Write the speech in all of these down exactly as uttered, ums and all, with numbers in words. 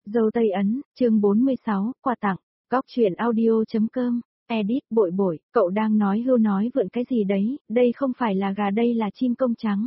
Dâu Tây Ấn, chương bốn mươi sáu, quà tặng, góc truyện audio.com, edit bội bội, cậu đang nói hưu nói vượn cái gì đấy, đây không phải là gà đây là chim công trắng.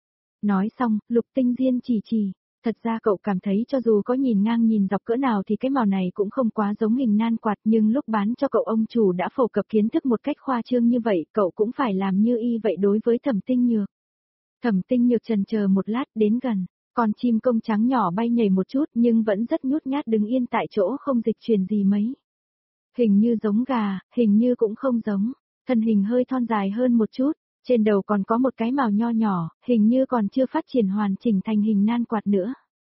Nói xong, Lục Tinh Diên chỉ chỉ, thật ra cậu cảm thấy cho dù có nhìn ngang nhìn dọc cỡ nào thì cái màu này cũng không quá giống hình nan quạt, nhưng lúc bán cho cậu ông chủ đã phổ cập kiến thức một cách khoa trương như vậy, cậu cũng phải làm như y vậy đối với Thẩm Tinh Nhược. Thẩm Tinh Nhược chần chờ một lát đến gần. Con chim công trắng nhỏ bay nhảy một chút nhưng vẫn rất nhút nhát đứng yên tại chỗ không dịch chuyển gì mấy. Hình như giống gà, hình như cũng không giống, thân hình hơi thon dài hơn một chút, trên đầu còn có một cái mào nho nhỏ, hình như còn chưa phát triển hoàn chỉnh thành hình nan quạt nữa.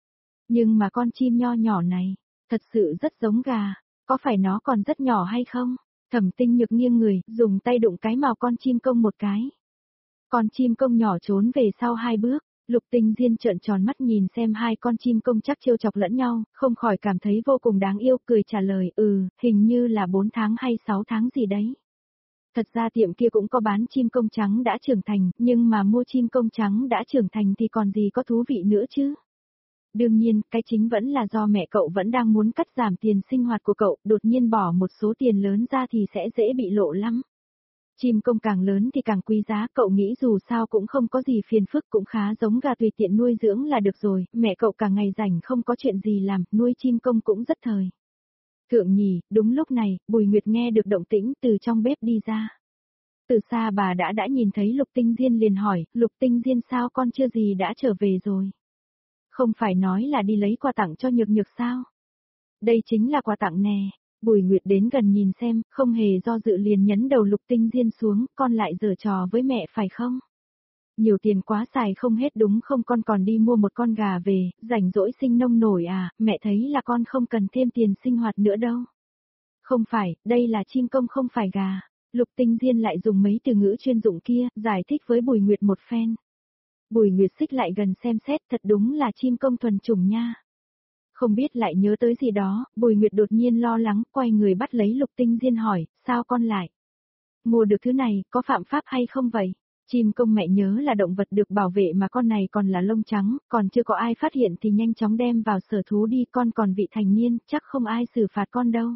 Nhưng mà con chim nho nhỏ này, thật sự rất giống gà, có phải nó còn rất nhỏ hay không? Thẩm Tinh Nhược nghiêng người, dùng tay đụng cái mào con chim công một cái. Con chim công nhỏ trốn về sau hai bước. Lục Tinh Diên trợn tròn mắt nhìn xem hai con chim công chắc trêu chọc lẫn nhau, không khỏi cảm thấy vô cùng đáng yêu, cười trả lời, ừ, hình như là bốn tháng hay sáu tháng gì đấy. Thật ra tiệm kia cũng có bán chim công trắng đã trưởng thành, nhưng mà mua chim công trắng đã trưởng thành thì còn gì có thú vị nữa chứ. Đương nhiên, cái chính vẫn là do mẹ cậu vẫn đang muốn cắt giảm tiền sinh hoạt của cậu, đột nhiên bỏ một số tiền lớn ra thì sẽ dễ bị lộ lắm. Chim công càng lớn thì càng quý giá, cậu nghĩ dù sao cũng không có gì phiền phức, cũng khá giống gà tùy tiện nuôi dưỡng là được rồi, mẹ cậu cả ngày rảnh không có chuyện gì làm, nuôi chim công cũng rất thời. Thượng nhỉ, đúng lúc này, Bùi Nguyệt nghe được động tĩnh từ trong bếp đi ra. Từ xa bà đã đã nhìn thấy Lục Tinh Diên liền hỏi, Lục Tinh Diên sao con chưa gì đã trở về rồi? Không phải nói là đi lấy quà tặng cho Nhược Nhược sao? Đây chính là quà tặng nè. Bùi Nguyệt đến gần nhìn xem, không hề do dự liền nhấn đầu Lục Tinh Diên xuống, con lại giở trò với mẹ phải không? Nhiều tiền quá xài không hết đúng không, con còn đi mua một con gà về, rảnh rỗi sinh nông nổi à, mẹ thấy là con không cần thêm tiền sinh hoạt nữa đâu. Không phải, đây là chim công không phải gà. Lục Tinh Diên lại dùng mấy từ ngữ chuyên dụng kia, giải thích với Bùi Nguyệt một phen. Bùi Nguyệt xích lại gần xem xét, thật đúng là chim công thuần chủng nha. Không biết lại nhớ tới gì đó, Bùi Nguyệt đột nhiên lo lắng, quay người bắt lấy Lục Tinh Diên hỏi, sao con lại? Mua được thứ này, có phạm pháp hay không vậy? Chim công mẹ nhớ là động vật được bảo vệ mà con này còn là lông trắng, còn chưa có ai phát hiện thì nhanh chóng đem vào sở thú đi, con còn vị thành niên, chắc không ai xử phạt con đâu.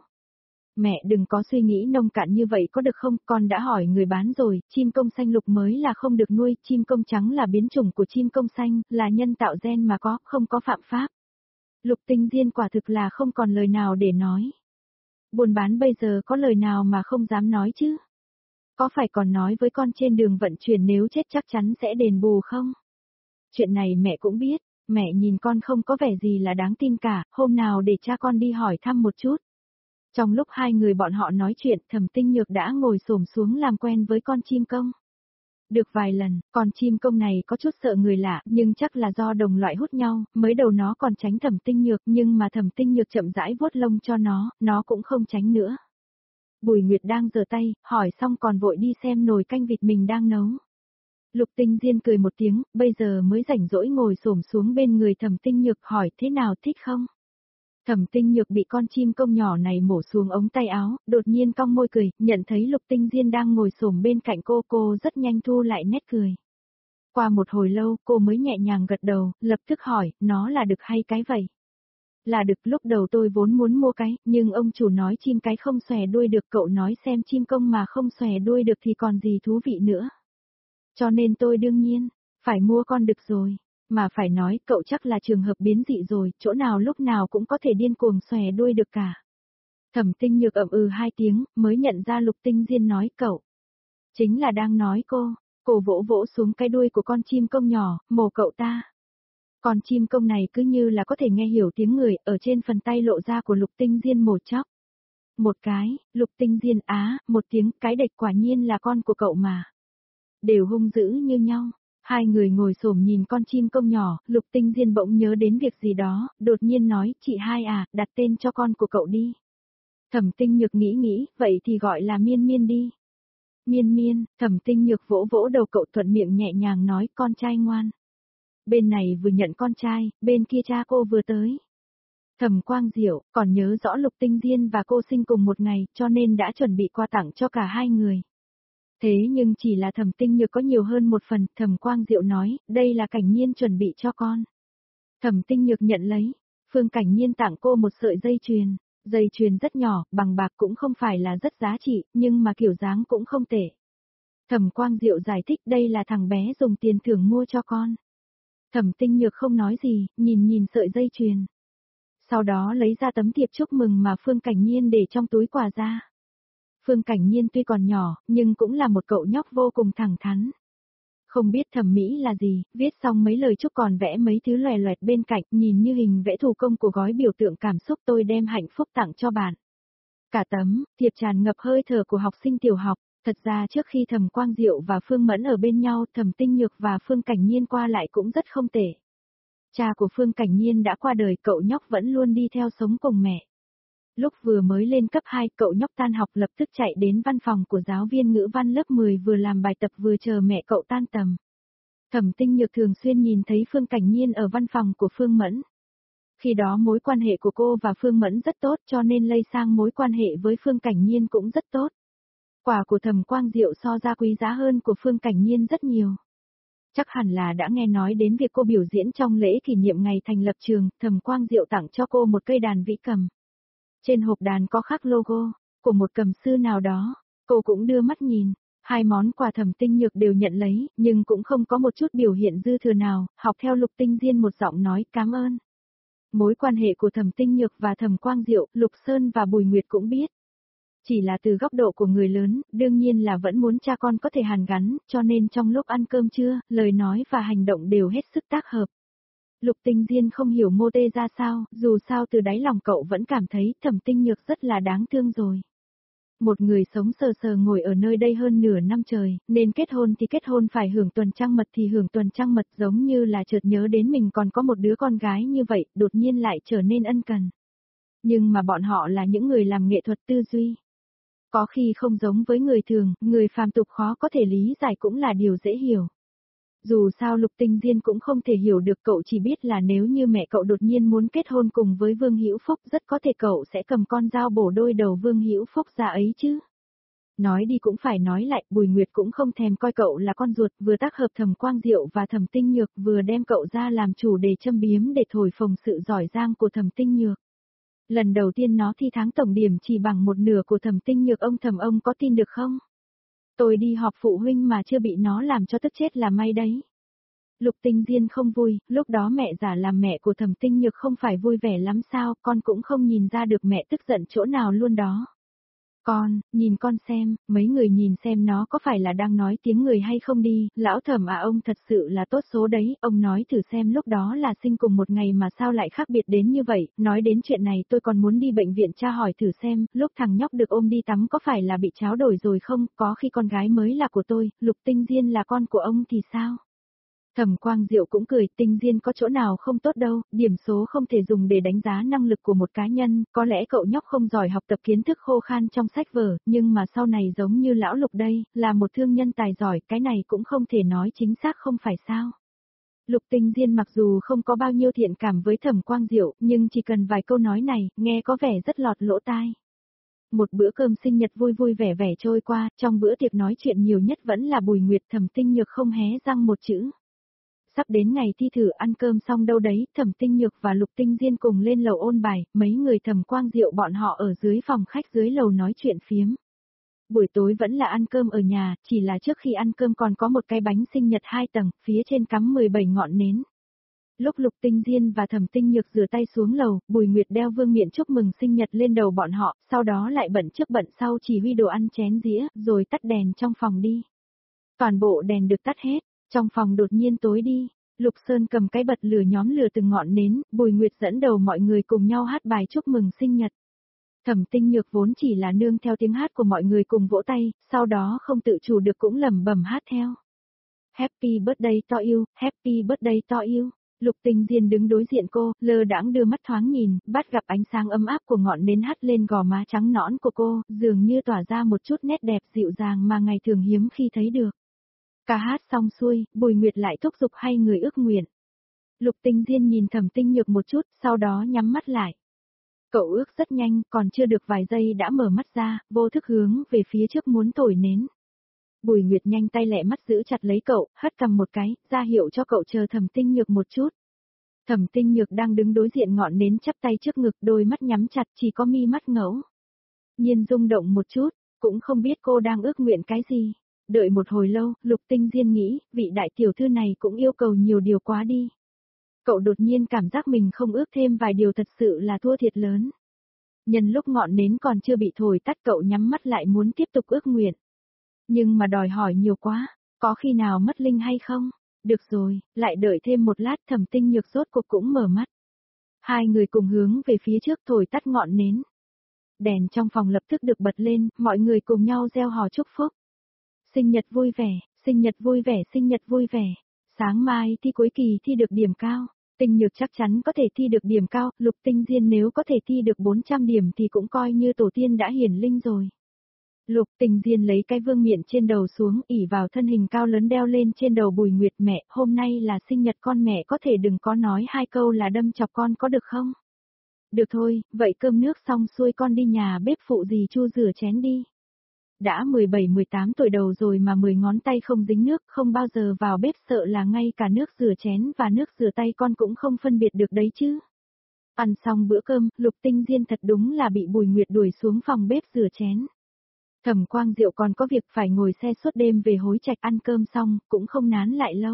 Mẹ đừng có suy nghĩ nông cạn như vậy có được không, con đã hỏi người bán rồi, chim công xanh lục mới là không được nuôi, chim công trắng là biến chủng của chim công xanh, là nhân tạo gen mà có, không có phạm pháp. Lục Tinh Diên quả thực là không còn lời nào để nói. Buôn bán bây giờ có lời nào mà không dám nói chứ? Có phải còn nói với con trên đường vận chuyển nếu chết chắc chắn sẽ đền bù không? Chuyện này mẹ cũng biết, mẹ nhìn con không có vẻ gì là đáng tin cả, hôm nào để cha con đi hỏi thăm một chút. Trong lúc hai người bọn họ nói chuyện, Thẩm Tinh Nhược đã ngồi xổm xuống làm quen với con chim công. Được vài lần, con chim công này có chút sợ người lạ, nhưng chắc là do đồng loại hút nhau, mới đầu nó còn tránh Thẩm Tinh Nhược, nhưng mà Thẩm Tinh Nhược chậm rãi vuốt lông cho nó, nó cũng không tránh nữa. Bùi Nguyệt đang giở tay, hỏi xong còn vội đi xem nồi canh vịt mình đang nấu. Lục Tinh Diên cười một tiếng, bây giờ mới rảnh rỗi ngồi xổm xuống bên người Thẩm Tinh Nhược hỏi thế nào thích không? Thẩm Tinh Nhược bị con chim công nhỏ này mổ xuống ống tay áo, đột nhiên cong môi cười, nhận thấy Lục Tinh Diên đang ngồi xổm bên cạnh cô, cô rất nhanh thu lại nét cười. Qua một hồi lâu, cô mới nhẹ nhàng gật đầu, lập tức hỏi, nó là đực hay cái vậy? Là đực, lúc đầu tôi vốn muốn mua cái, nhưng ông chủ nói chim cái không xòe đuôi được, cậu nói xem chim công mà không xòe đuôi được thì còn gì thú vị nữa. Cho nên tôi đương nhiên, phải mua con đực rồi. Mà phải nói, cậu chắc là trường hợp biến dị rồi, chỗ nào lúc nào cũng có thể điên cuồng xòe đuôi được cả. Thẩm Tinh Nhược ậm ừ hai tiếng, mới nhận ra Lục Tinh Diên nói cậu. Chính là đang nói cô, cô vỗ vỗ xuống cái đuôi của con chim công nhỏ, mổ cậu ta. Con chim công này cứ như là có thể nghe hiểu tiếng người, ở trên phần tay lộ ra của Lục Tinh Diên mổ chóc. Một cái, Lục Tinh Diên á, một tiếng, cái đệch quả nhiên là con của cậu mà. Đều hung dữ như nhau. Hai người ngồi xổm nhìn con chim công nhỏ, Lục Tinh Diên bỗng nhớ đến việc gì đó, đột nhiên nói, chị hai à, đặt tên cho con của cậu đi. Thẩm Tinh Nhược nghĩ nghĩ, vậy thì gọi là Miên Miên đi. Miên Miên, Thẩm Tinh Nhược vỗ vỗ đầu cậu thuận miệng nhẹ nhàng nói, con trai ngoan. Bên này vừa nhận con trai, bên kia cha cô vừa tới. Thẩm Quang Diệu, còn nhớ rõ Lục Tinh Diên và cô sinh cùng một ngày, cho nên đã chuẩn bị quà tặng cho cả hai người. Thế nhưng chỉ là Thẩm Tinh Nhược có nhiều hơn một phần, Thẩm Quang Diệu nói, đây là Cảnh Nhiên chuẩn bị cho con. Thẩm Tinh Nhược nhận lấy, Phương Cảnh Nhiên tặng cô một sợi dây chuyền. Dây chuyền rất nhỏ, bằng bạc cũng không phải là rất giá trị, nhưng mà kiểu dáng cũng không tệ. Thẩm Quang Diệu giải thích đây là thằng bé dùng tiền thưởng mua cho con. Thẩm Tinh Nhược không nói gì, nhìn nhìn sợi dây chuyền. Sau đó lấy ra tấm thiệp chúc mừng mà Phương Cảnh Nhiên để trong túi quà ra. Phương Cảnh Nhiên tuy còn nhỏ, nhưng cũng là một cậu nhóc vô cùng thẳng thắn. Không biết thẩm mỹ là gì, viết xong mấy lời chúc còn vẽ mấy thứ loè loẹt bên cạnh, nhìn như hình vẽ thủ công của gói biểu tượng cảm xúc tôi đem hạnh phúc tặng cho bạn. Cả tấm, thiệp tràn ngập hơi thở của học sinh tiểu học. Thật ra trước khi Thẩm Quang Diệu và Phương Mẫn ở bên nhau, Thẩm Tinh Nhược và Phương Cảnh Nhiên qua lại cũng rất không tệ. Cha của Phương Cảnh Nhiên đã qua đời, cậu nhóc vẫn luôn đi theo sống cùng mẹ. Lúc vừa mới lên cấp hai, cậu nhóc tan học lập tức chạy đến văn phòng của giáo viên ngữ văn lớp mười vừa làm bài tập vừa chờ mẹ cậu tan tầm. Thẩm Tinh Nhược thường xuyên nhìn thấy Phương Cảnh Nhiên ở văn phòng của Phương Mẫn. Khi đó mối quan hệ của cô và Phương Mẫn rất tốt cho nên lây sang mối quan hệ với Phương Cảnh Nhiên cũng rất tốt. Quà của Thẩm Quang Diệu so ra quý giá hơn của Phương Cảnh Nhiên rất nhiều. Chắc hẳn là đã nghe nói đến việc cô biểu diễn trong lễ kỷ niệm ngày thành lập trường, Thẩm Quang Diệu tặng cho cô một cây đàn vĩ cầm. Trên hộp đàn có khắc logo của một cầm sư nào đó, cô cũng đưa mắt nhìn. Hai món quà Thẩm Tinh Nhược đều nhận lấy, nhưng cũng không có một chút biểu hiện dư thừa nào, học theo Lục Tinh Diên một giọng nói cảm ơn. Mối quan hệ của Thẩm Tinh Nhược và Thẩm Quang Diệu, Lục Sơn và Bùi Nguyệt cũng biết. Chỉ là từ góc độ của người lớn, đương nhiên là vẫn muốn cha con có thể hàn gắn, cho nên trong lúc ăn cơm trưa, lời nói và hành động đều hết sức tác hợp. Lục Tinh Diên không hiểu mô tê ra sao, dù sao từ đáy lòng cậu vẫn cảm thấy Thẩm Tinh Nhược rất là đáng thương rồi. Một người sống sờ sờ ngồi ở nơi đây hơn nửa năm trời, nên kết hôn thì kết hôn, phải hưởng tuần trăng mật thì hưởng tuần trăng mật, giống như là chợt nhớ đến mình còn có một đứa con gái như vậy, đột nhiên lại trở nên ân cần. Nhưng mà bọn họ là những người làm nghệ thuật tư duy. Có khi không giống với người thường, người phàm tục khó có thể lý giải cũng là điều dễ hiểu. Dù sao Lục Tinh Diên cũng không thể hiểu được, cậu chỉ biết là nếu như mẹ cậu đột nhiên muốn kết hôn cùng với Vương Hữu Phúc, rất có thể cậu sẽ cầm con dao bổ đôi đầu Vương Hữu Phúc ra ấy chứ. Nói đi cũng phải nói lại, Bùi Nguyệt cũng không thèm coi cậu là con ruột, vừa tác hợp Thẩm Quang Diệu và Thẩm Tinh Nhược, vừa đem cậu ra làm chủ đề châm biếm để thổi phồng sự giỏi giang của Thẩm Tinh Nhược. Lần đầu tiên nó thi tháng tổng điểm chỉ bằng một nửa của Thẩm Tinh Nhược, ông Thẩm ông có tin được không? Tôi đi họp phụ huynh mà chưa bị nó làm cho tức chết là may đấy. Lục Tinh Diên không vui, lúc đó mẹ giả làm mẹ của Thẩm Tinh Nhược không phải vui vẻ lắm sao, con cũng không nhìn ra được mẹ tức giận chỗ nào luôn đó. Con, nhìn con xem, mấy người nhìn xem nó có phải là đang nói tiếng người hay không đi, lão Thẩm à, ông thật sự là tốt số đấy, ông nói thử xem lúc đó là sinh cùng một ngày mà sao lại khác biệt đến như vậy, nói đến chuyện này tôi còn muốn đi bệnh viện tra hỏi thử xem, lúc thằng nhóc được ôm đi tắm có phải là bị tráo đổi rồi không, có khi con gái mới là của tôi, Lục Tinh Diên là con của ông thì sao? Thẩm Quang Diệu cũng cười, Tinh Diên có chỗ nào không tốt đâu, điểm số không thể dùng để đánh giá năng lực của một cá nhân, có lẽ cậu nhóc không giỏi học tập kiến thức khô khan trong sách vở, nhưng mà sau này giống như lão Lục đây, là một thương nhân tài giỏi, cái này cũng không thể nói chính xác không phải sao. Lục Tinh Diên mặc dù không có bao nhiêu thiện cảm với Thẩm Quang Diệu, nhưng chỉ cần vài câu nói này, nghe có vẻ rất lọt lỗ tai. Một bữa cơm sinh nhật vui vui vẻ vẻ trôi qua, trong bữa tiệc nói chuyện nhiều nhất vẫn là Bùi Nguyệt. Thẩm Tinh Nhược không hé răng một chữ. Sắp đến ngày thi thử, ăn cơm xong đâu đấy, Thẩm Tinh Nhược và Lục Tinh Diên cùng lên lầu ôn bài, mấy người Thẩm Quang Diệu bọn họ ở dưới phòng khách dưới lầu nói chuyện phiếm. Buổi tối vẫn là ăn cơm ở nhà, chỉ là trước khi ăn cơm còn có một cái bánh sinh nhật hai tầng, phía trên cắm mười bảy ngọn nến. Lúc Lục Tinh Diên và Thẩm Tinh Nhược rửa tay xuống lầu, Bùi Nguyệt đeo vương miện chúc mừng sinh nhật lên đầu bọn họ, sau đó lại bận trước bận sau chỉ huy đồ ăn chén dĩa, rồi tắt đèn trong phòng đi. Toàn bộ đèn được tắt hết, trong phòng đột nhiên tối đi. Lục Sơn cầm cái bật lửa nhóm lửa từng ngọn nến, Bùi Nguyệt dẫn đầu mọi người cùng nhau hát bài chúc mừng sinh nhật. Thẩm Tinh Nhược vốn chỉ là nương theo tiếng hát của mọi người cùng vỗ tay, sau đó không tự chủ được cũng lẩm bẩm hát theo. Happy birthday to you, happy birthday to you. Lục Tinh Diên đứng đối diện cô, lơ đãng đưa mắt thoáng nhìn, bắt gặp ánh sáng ấm áp của ngọn nến hắt lên gò má trắng nõn của cô, dường như tỏa ra một chút nét đẹp dịu dàng mà ngày thường hiếm khi thấy được. Ca hát xong xuôi, Bùi Nguyệt lại thúc giục hai người ước nguyện. Lục Tinh Diên nhìn Thẩm Tinh Nhược một chút, sau đó nhắm mắt lại. Cậu ước rất nhanh, còn chưa được vài giây đã mở mắt ra, vô thức hướng về phía trước muốn thổi nến. Bùi Nguyệt nhanh tay lẹ mắt giữ chặt lấy cậu, hất cằm một cái, ra hiệu cho cậu chờ Thẩm Tinh Nhược một chút. Thẩm Tinh Nhược đang đứng đối diện ngọn nến chắp tay trước ngực, đôi mắt nhắm chặt, chỉ có mi mắt ngẫu nhiên rung động một chút, cũng không biết cô đang ước nguyện cái gì. Đợi một hồi lâu, Lục Tinh Diên nghĩ, vị đại tiểu thư này cũng yêu cầu nhiều điều quá đi. Cậu đột nhiên cảm giác mình không ước thêm vài điều thật sự là thua thiệt lớn. Nhân lúc ngọn nến còn chưa bị thổi tắt, cậu nhắm mắt lại muốn tiếp tục ước nguyện. Nhưng mà đòi hỏi nhiều quá, có khi nào mất linh hay không? Được rồi, lại đợi thêm một lát. Thẩm Tinh Nhược rốt cuộc cũng mở mắt. Hai người cùng hướng về phía trước thổi tắt ngọn nến. Đèn trong phòng lập tức được bật lên, mọi người cùng nhau reo hò chúc phúc. Sinh nhật vui vẻ, sinh nhật vui vẻ, sinh nhật vui vẻ. Sáng mai thi cuối kỳ thi được điểm cao. Tinh Nhược chắc chắn có thể thi được điểm cao, Lục Tinh Diên nếu có thể thi được bốn trăm điểm thì cũng coi như tổ tiên đã hiển linh rồi. Lục Tinh Diên lấy cái vương miện trên đầu xuống, ỉ vào thân hình cao lớn đeo lên trên đầu Bùi Nguyệt. Mẹ, hôm nay là sinh nhật con, mẹ có thể đừng có nói hai câu là đâm chọc con có được không? Được thôi, vậy cơm nước xong xuôi con đi nhà bếp phụ dì Chu rửa chén đi. Đã mười bảy mười tám tuổi đầu rồi mà mười ngón tay không dính nước, không bao giờ vào bếp, sợ là ngay cả nước rửa chén và nước rửa tay con cũng không phân biệt được đấy chứ. Ăn xong bữa cơm, Lục Tinh Diên thật đúng là bị Bùi Nguyệt đuổi xuống phòng bếp rửa chén. Thẩm Quang Diệu còn có việc phải ngồi xe suốt đêm về Hối Trạch, ăn cơm xong, cũng không nán lại lâu.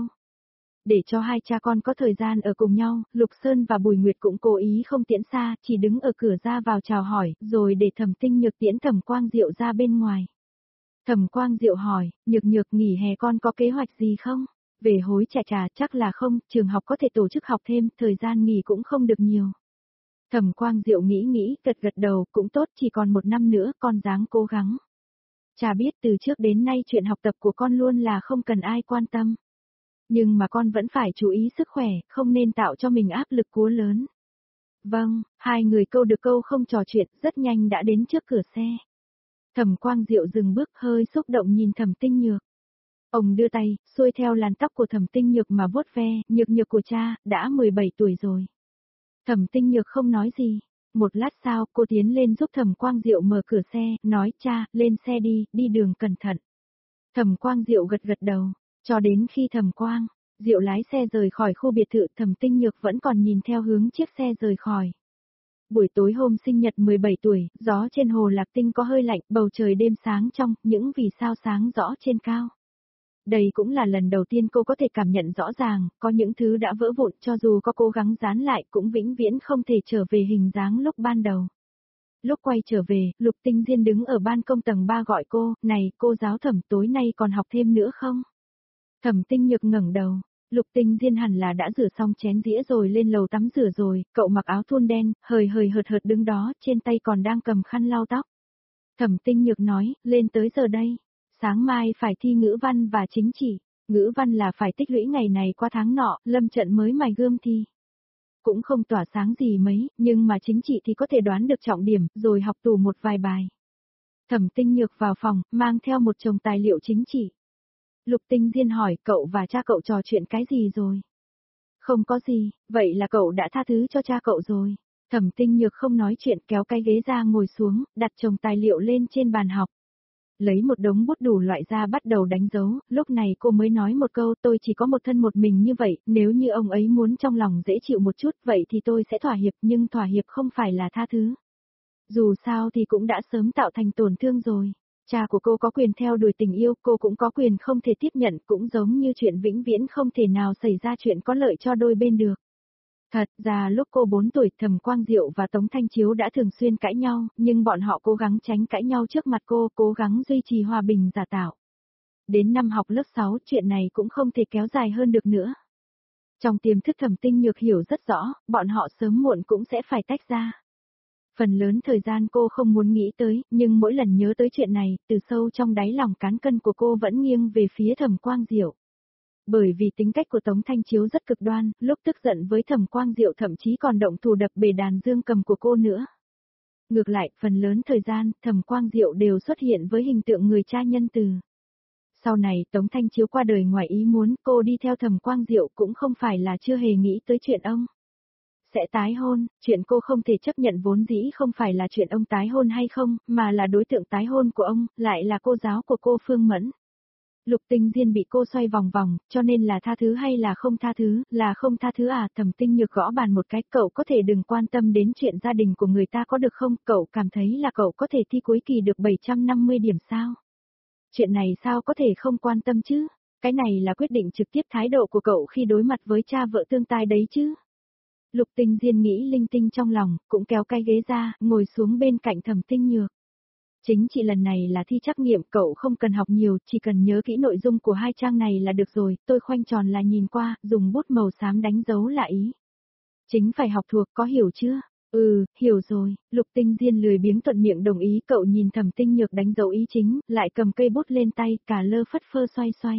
Để cho hai cha con có thời gian ở cùng nhau, Lục Sơn và Bùi Nguyệt cũng cố ý không tiễn xa, chỉ đứng ở cửa ra vào chào hỏi, rồi để Thẩm Tinh Nhược tiễn Thẩm Quang Diệu ra bên ngoài. Thẩm Quang Diệu hỏi, Nhược Nhược nghỉ hè con có kế hoạch gì không? Về Hối Trạch trà chắc là không, trường học có thể tổ chức học thêm, thời gian nghỉ cũng không được nhiều. Thẩm Quang Diệu nghĩ nghĩ, gật gật đầu, cũng tốt, chỉ còn một năm nữa, con ráng cố gắng. Cha biết từ trước đến nay chuyện học tập của con luôn là không cần ai quan tâm. Nhưng mà con vẫn phải chú ý sức khỏe, không nên tạo cho mình áp lực quá lớn. Vâng, hai người câu được câu không trò chuyện, rất nhanh đã đến trước cửa xe. Thẩm Quang Diệu dừng bước, hơi xúc động nhìn Thẩm Tinh Nhược. Ông đưa tay, xuôi theo làn tóc của Thẩm Tinh Nhược mà vuốt ve, Nhược Nhược của cha, đã mười bảy tuổi rồi. Thẩm Tinh Nhược không nói gì. Một lát sau, cô tiến lên giúp Thẩm Quang Diệu mở cửa xe, nói, cha, lên xe đi, đi đường cẩn thận. Thẩm Quang Diệu gật gật đầu, cho đến khi Thẩm Quang Diệu lái xe rời khỏi khu biệt thự, Thẩm Tinh Nhược vẫn còn nhìn theo hướng chiếc xe rời khỏi. Buổi tối hôm sinh nhật mười bảy tuổi, gió trên hồ Lạc Tinh có hơi lạnh, bầu trời đêm sáng trong, những vì sao sáng rõ trên cao. Đây cũng là lần đầu tiên cô có thể cảm nhận rõ ràng, có những thứ đã vỡ vụn, cho dù có cố gắng dán lại cũng vĩnh viễn không thể trở về hình dáng lúc ban đầu. Lúc quay trở về, Lục Tinh Diên đứng ở ban công tầng ba gọi cô, này, cô giáo Thẩm, tối nay còn học thêm nữa không? Thẩm Tinh Nhược ngẩng đầu, Lục Tinh Diên hẳn là đã rửa xong chén dĩa rồi lên lầu tắm rửa rồi, cậu mặc áo thun đen, hời hời hợt hợt đứng đó, trên tay còn đang cầm khăn lau tóc. Thẩm Tinh Nhược nói, lên tới giờ đây. Sáng mai phải thi ngữ văn và chính trị, ngữ văn là phải tích lũy ngày này qua tháng nọ, lâm trận mới mài gươm thi. Cũng không tỏa sáng gì mấy, nhưng mà chính trị thì có thể đoán được trọng điểm, rồi học tủ một vài bài. Thẩm Tinh Nhược vào phòng, mang theo một chồng tài liệu chính trị. Lục Tinh Diên hỏi, cậu và cha cậu trò chuyện cái gì rồi? Không có gì, vậy là cậu đã tha thứ cho cha cậu rồi. Thẩm Tinh Nhược không nói chuyện, kéo cái ghế ra ngồi xuống, đặt chồng tài liệu lên trên bàn học. Lấy một đống bút đủ loại ra bắt đầu đánh dấu, lúc này cô mới nói một câu, tôi chỉ có một thân một mình như vậy, nếu như ông ấy muốn trong lòng dễ chịu một chút, vậy thì tôi sẽ thỏa hiệp, nhưng thỏa hiệp không phải là tha thứ. Dù sao thì cũng đã sớm tạo thành tổn thương rồi. Cha của cô có quyền theo đuổi tình yêu, cô cũng có quyền không thể tiếp nhận, cũng giống như chuyện vĩnh viễn không thể nào xảy ra chuyện có lợi cho đôi bên được. Thật ra lúc cô bốn tuổi, Thẩm Quang Diệu và Tống Thanh Chiếu đã thường xuyên cãi nhau, nhưng bọn họ cố gắng tránh cãi nhau trước mặt cô, cố gắng duy trì hòa bình giả tạo. Đến năm học lớp sáu, chuyện này cũng không thể kéo dài hơn được nữa. Trong tiềm thức Thẩm Tinh Nhược hiểu rất rõ, bọn họ sớm muộn cũng sẽ phải tách ra. Phần lớn thời gian cô không muốn nghĩ tới, nhưng mỗi lần nhớ tới chuyện này, từ sâu trong đáy lòng cán cân của cô vẫn nghiêng về phía Thẩm Quang Diệu. Bởi vì tính cách của Tống Thanh Chiếu rất cực đoan, lúc tức giận với Thẩm Quang Diệu thậm chí còn động thủ đập bể đàn dương cầm của cô nữa. Ngược lại, phần lớn thời gian, Thẩm Quang Diệu đều xuất hiện với hình tượng người cha nhân từ. Sau này, Tống Thanh Chiếu qua đời ngoài ý muốn, cô đi theo Thẩm Quang Diệu cũng không phải là chưa hề nghĩ tới chuyện ông sẽ tái hôn, chuyện cô không thể chấp nhận vốn dĩ không phải là chuyện ông tái hôn hay không, mà là đối tượng tái hôn của ông, lại là cô giáo của cô Phương Mẫn. Lục Tinh Diên bị cô xoay vòng vòng, cho nên là tha thứ hay là không tha thứ, là không tha thứ à, Thẩm Tinh Nhược gõ bàn một cái, cậu có thể đừng quan tâm đến chuyện gia đình của người ta có được không, cậu cảm thấy là cậu có thể thi cuối kỳ được bảy trăm năm mươi điểm sao? Chuyện này sao có thể không quan tâm chứ, cái này là quyết định trực tiếp thái độ của cậu khi đối mặt với cha vợ tương tai đấy chứ. Lục Tinh Diên nghĩ linh tinh trong lòng, cũng kéo cái ghế ra, ngồi xuống bên cạnh Thẩm Tinh Nhược. Chính chị lần này là thi trắc nghiệm, cậu không cần học nhiều, chỉ cần nhớ kỹ nội dung của hai trang này là được rồi, tôi khoanh tròn là nhìn qua, dùng bút màu xám đánh dấu là ý. Chính phải học thuộc, có hiểu chưa? Ừ, hiểu rồi, Lục Tinh Diên lười biếng thuận miệng đồng ý, cậu nhìn Thẩm Tinh Nhược đánh dấu ý chính, lại cầm cây bút lên tay, cả lơ phất phơ xoay xoay.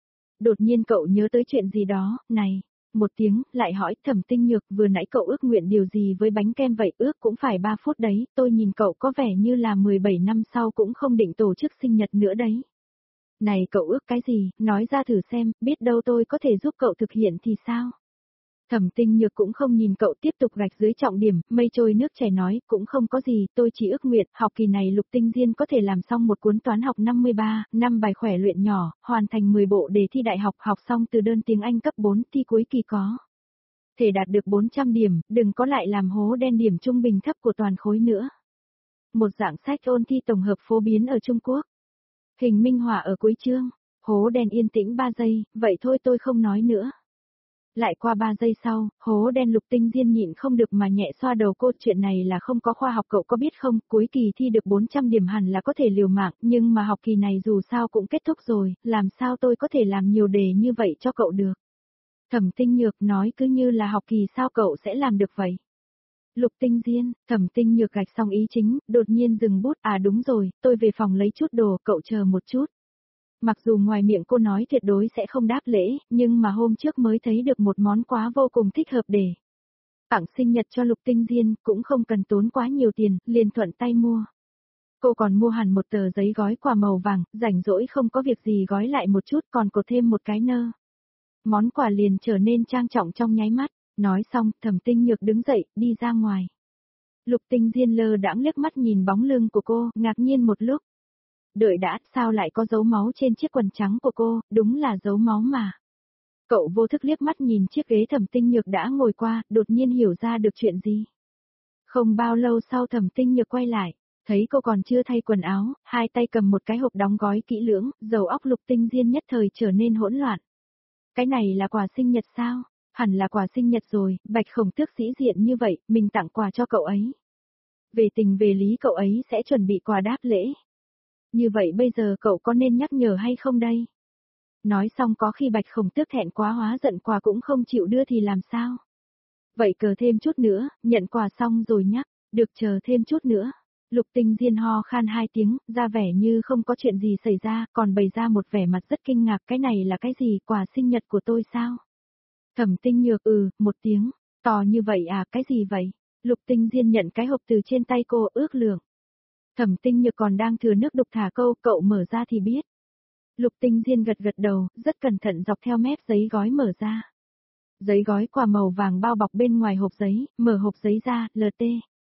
Đột nhiên cậu nhớ tới chuyện gì đó, này. Một tiếng, lại hỏi Thẩm Tinh Nhược, vừa nãy cậu ước nguyện điều gì với bánh kem vậy, ước cũng phải ba phút đấy, tôi nhìn cậu có vẻ như là mười bảy năm sau cũng không định tổ chức sinh nhật nữa đấy. Này cậu ước cái gì, nói ra thử xem, biết đâu tôi có thể giúp cậu thực hiện thì sao? Thẩm Tinh Nhược cũng không nhìn cậu, tiếp tục gạch dưới trọng điểm, mây trôi nước chảy nói, cũng không có gì, tôi chỉ ước nguyện, học kỳ này Lục Tinh Diên có thể làm xong một cuốn toán học năm mươi ba, năm bài khỏe luyện nhỏ, hoàn thành mười bộ đề thi đại học, học xong từ đơn tiếng Anh cấp bốn, thi cuối kỳ có thể đạt được bốn trăm điểm, đừng có lại làm hố đen điểm trung bình thấp của toàn khối nữa. Một dạng sách ôn thi tổng hợp phổ biến ở Trung Quốc. Hình minh họa ở cuối chương, hố đen yên tĩnh ba giây, vậy thôi tôi không nói nữa. Lại qua ba giây sau, hố đen Lục Tinh Diên nhịn không được mà nhẹ xoa đầu cô, chuyện này là không có khoa học, cậu có biết không, cuối kỳ thi được bốn trăm điểm hẳn là có thể liều mạng, nhưng mà học kỳ này dù sao cũng kết thúc rồi, làm sao tôi có thể làm nhiều đề như vậy cho cậu được. Thẩm Tinh Nhược nói cứ như là học kỳ sao cậu sẽ làm được vậy. Lục Tinh Diên, Thẩm Tinh Nhược gạch xong ý chính, đột nhiên dừng bút, à đúng rồi, tôi về phòng lấy chút đồ, cậu chờ một chút. Mặc dù ngoài miệng cô nói tuyệt đối sẽ không đáp lễ, nhưng mà hôm trước mới thấy được một món quà vô cùng thích hợp để tặng sinh nhật cho Lục Tinh Diên, cũng không cần tốn quá nhiều tiền, liền thuận tay mua. Cô còn mua hẳn một tờ giấy gói quà màu vàng, rảnh rỗi không có việc gì gói lại một chút, còn cột thêm một cái nơ. Món quà liền trở nên trang trọng trong nháy mắt, nói xong, Thẩm Tinh Nhược đứng dậy, đi ra ngoài. Lục Tinh Diên lơ đãng liếc mắt nhìn bóng lưng của cô, ngạc nhiên một lúc. Đợi đã, sao lại có dấu máu trên chiếc quần trắng của cô, đúng là dấu máu mà. Cậu vô thức liếc mắt nhìn chiếc ghế Thẩm Tinh Nhược đã ngồi qua, đột nhiên hiểu ra được chuyện gì. Không bao lâu sau Thẩm Tinh Nhược quay lại, thấy cô còn chưa thay quần áo, hai tay cầm một cái hộp đóng gói kỹ lưỡng, đầu óc Lục Tinh Diên nhất thời trở nên hỗn loạn. Cái này là quà sinh nhật sao? Hẳn là quà sinh nhật rồi, Bạch Khổng Tước sĩ diện như vậy, mình tặng quà cho cậu ấy. Về tình về lý cậu ấy sẽ chuẩn bị quà đáp lễ. Như vậy bây giờ cậu có nên nhắc nhở hay không đây? Nói xong có khi Bạch Khổng Tước thẹn quá hóa giận quà cũng không chịu đưa thì làm sao? Vậy cờ thêm chút nữa, nhận quà xong rồi nhắc, được chờ thêm chút nữa. Lục Tinh Diên ho khan hai tiếng, ra vẻ như không có chuyện gì xảy ra, còn bày ra một vẻ mặt rất kinh ngạc, cái này là cái gì, quà sinh nhật của tôi sao? Thẩm Tinh Nhược ừ, một tiếng, to như vậy à, cái gì vậy? Lục Tinh Diên nhận cái hộp từ trên tay cô, ước lượng. Thẩm Tinh Nhược còn đang thừa nước đục thả câu, cậu mở ra thì biết. Lục Tinh Diên gật gật đầu, rất cẩn thận dọc theo mép giấy gói mở ra. Giấy gói quà màu vàng bao bọc bên ngoài hộp giấy, mở hộp giấy ra, lờ tê.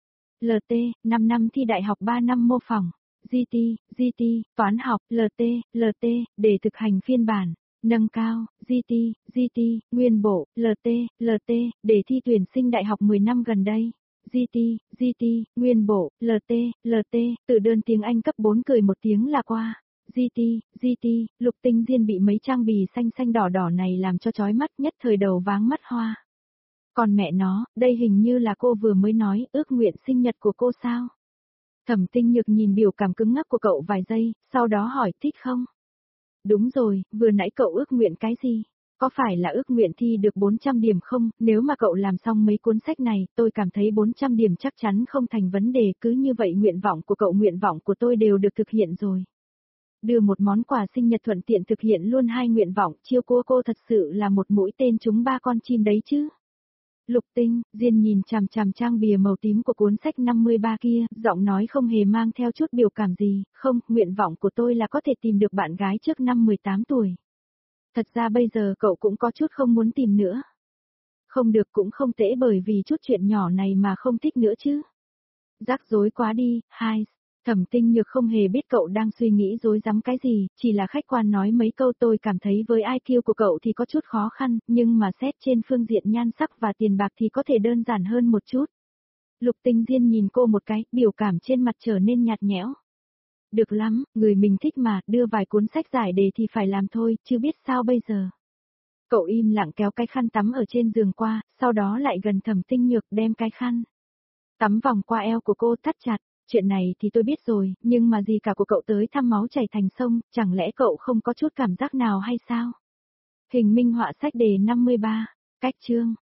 lờ tê, năm năm thi đại học ba năm mô phỏng, giê tê, giê tê, toán học, lờ tê, lờ tê, để thực hành phiên bản, nâng cao, giê tê, giê tê, nguyên bộ, lờ tê, lờ tê, để thi tuyển sinh đại học mười năm gần đây. giê tê, giê tê, nguyên bộ, lờ tê, lờ tê, tự đơn tiếng Anh cấp bốn cười một tiếng là qua. giê tê, giê tê, Lục Tinh Diên bị mấy trang bì xanh xanh đỏ đỏ này làm cho chói mắt, nhất thời đầu váng mắt hoa. Còn mẹ nó, đây hình như là cô vừa mới nói, ước nguyện sinh nhật của cô sao? Thẩm Tinh Nhược nhìn biểu cảm cứng ngắc của cậu vài giây, sau đó hỏi, thích không? Đúng rồi, vừa nãy cậu ước nguyện cái gì? Có phải là ước nguyện thi được bốn trăm điểm không? Nếu mà cậu làm xong mấy cuốn sách này, tôi cảm thấy bốn trăm điểm chắc chắn không thành vấn đề, cứ như vậy nguyện vọng của cậu nguyện vọng của tôi đều được thực hiện rồi. Đưa một món quà sinh nhật thuận tiện thực hiện luôn hai nguyện vọng, chiêu cô cô thật sự là một mũi tên trúng ba con chim đấy chứ. Lục Tinh Diên nhìn chằm chằm trang bìa màu tím của cuốn sách năm mươi ba kia, giọng nói không hề mang theo chút biểu cảm gì, không, nguyện vọng của tôi là có thể tìm được bạn gái trước năm mười tám tuổi. Thật ra bây giờ cậu cũng có chút không muốn tìm nữa. Không được cũng không tệ bởi vì chút chuyện nhỏ này mà không thích nữa chứ. Rắc rối quá đi, hai. Thẩm Tinh Nhược không hề biết cậu đang suy nghĩ rối rắm cái gì, chỉ là khách quan nói mấy câu. Tôi cảm thấy với i kiu của cậu thì có chút khó khăn, nhưng mà xét trên phương diện nhan sắc và tiền bạc thì có thể đơn giản hơn một chút. Lục Tinh Diên nhìn cô một cái, biểu cảm trên mặt trở nên nhạt nhẽo. Được lắm, người mình thích mà, đưa vài cuốn sách giải đề thì phải làm thôi, chứ biết sao bây giờ. Cậu im lặng kéo cái khăn tắm ở trên giường qua, sau đó lại gần Thẩm Tinh Nhược đem cái khăn tắm vòng qua eo của cô thắt chặt. Chuyện này thì tôi biết rồi, nhưng mà gì cả của cậu tới thăm máu chảy thành sông, chẳng lẽ cậu không có chút cảm giác nào hay sao? Hình minh họa sách đề năm mươi ba, cách chương.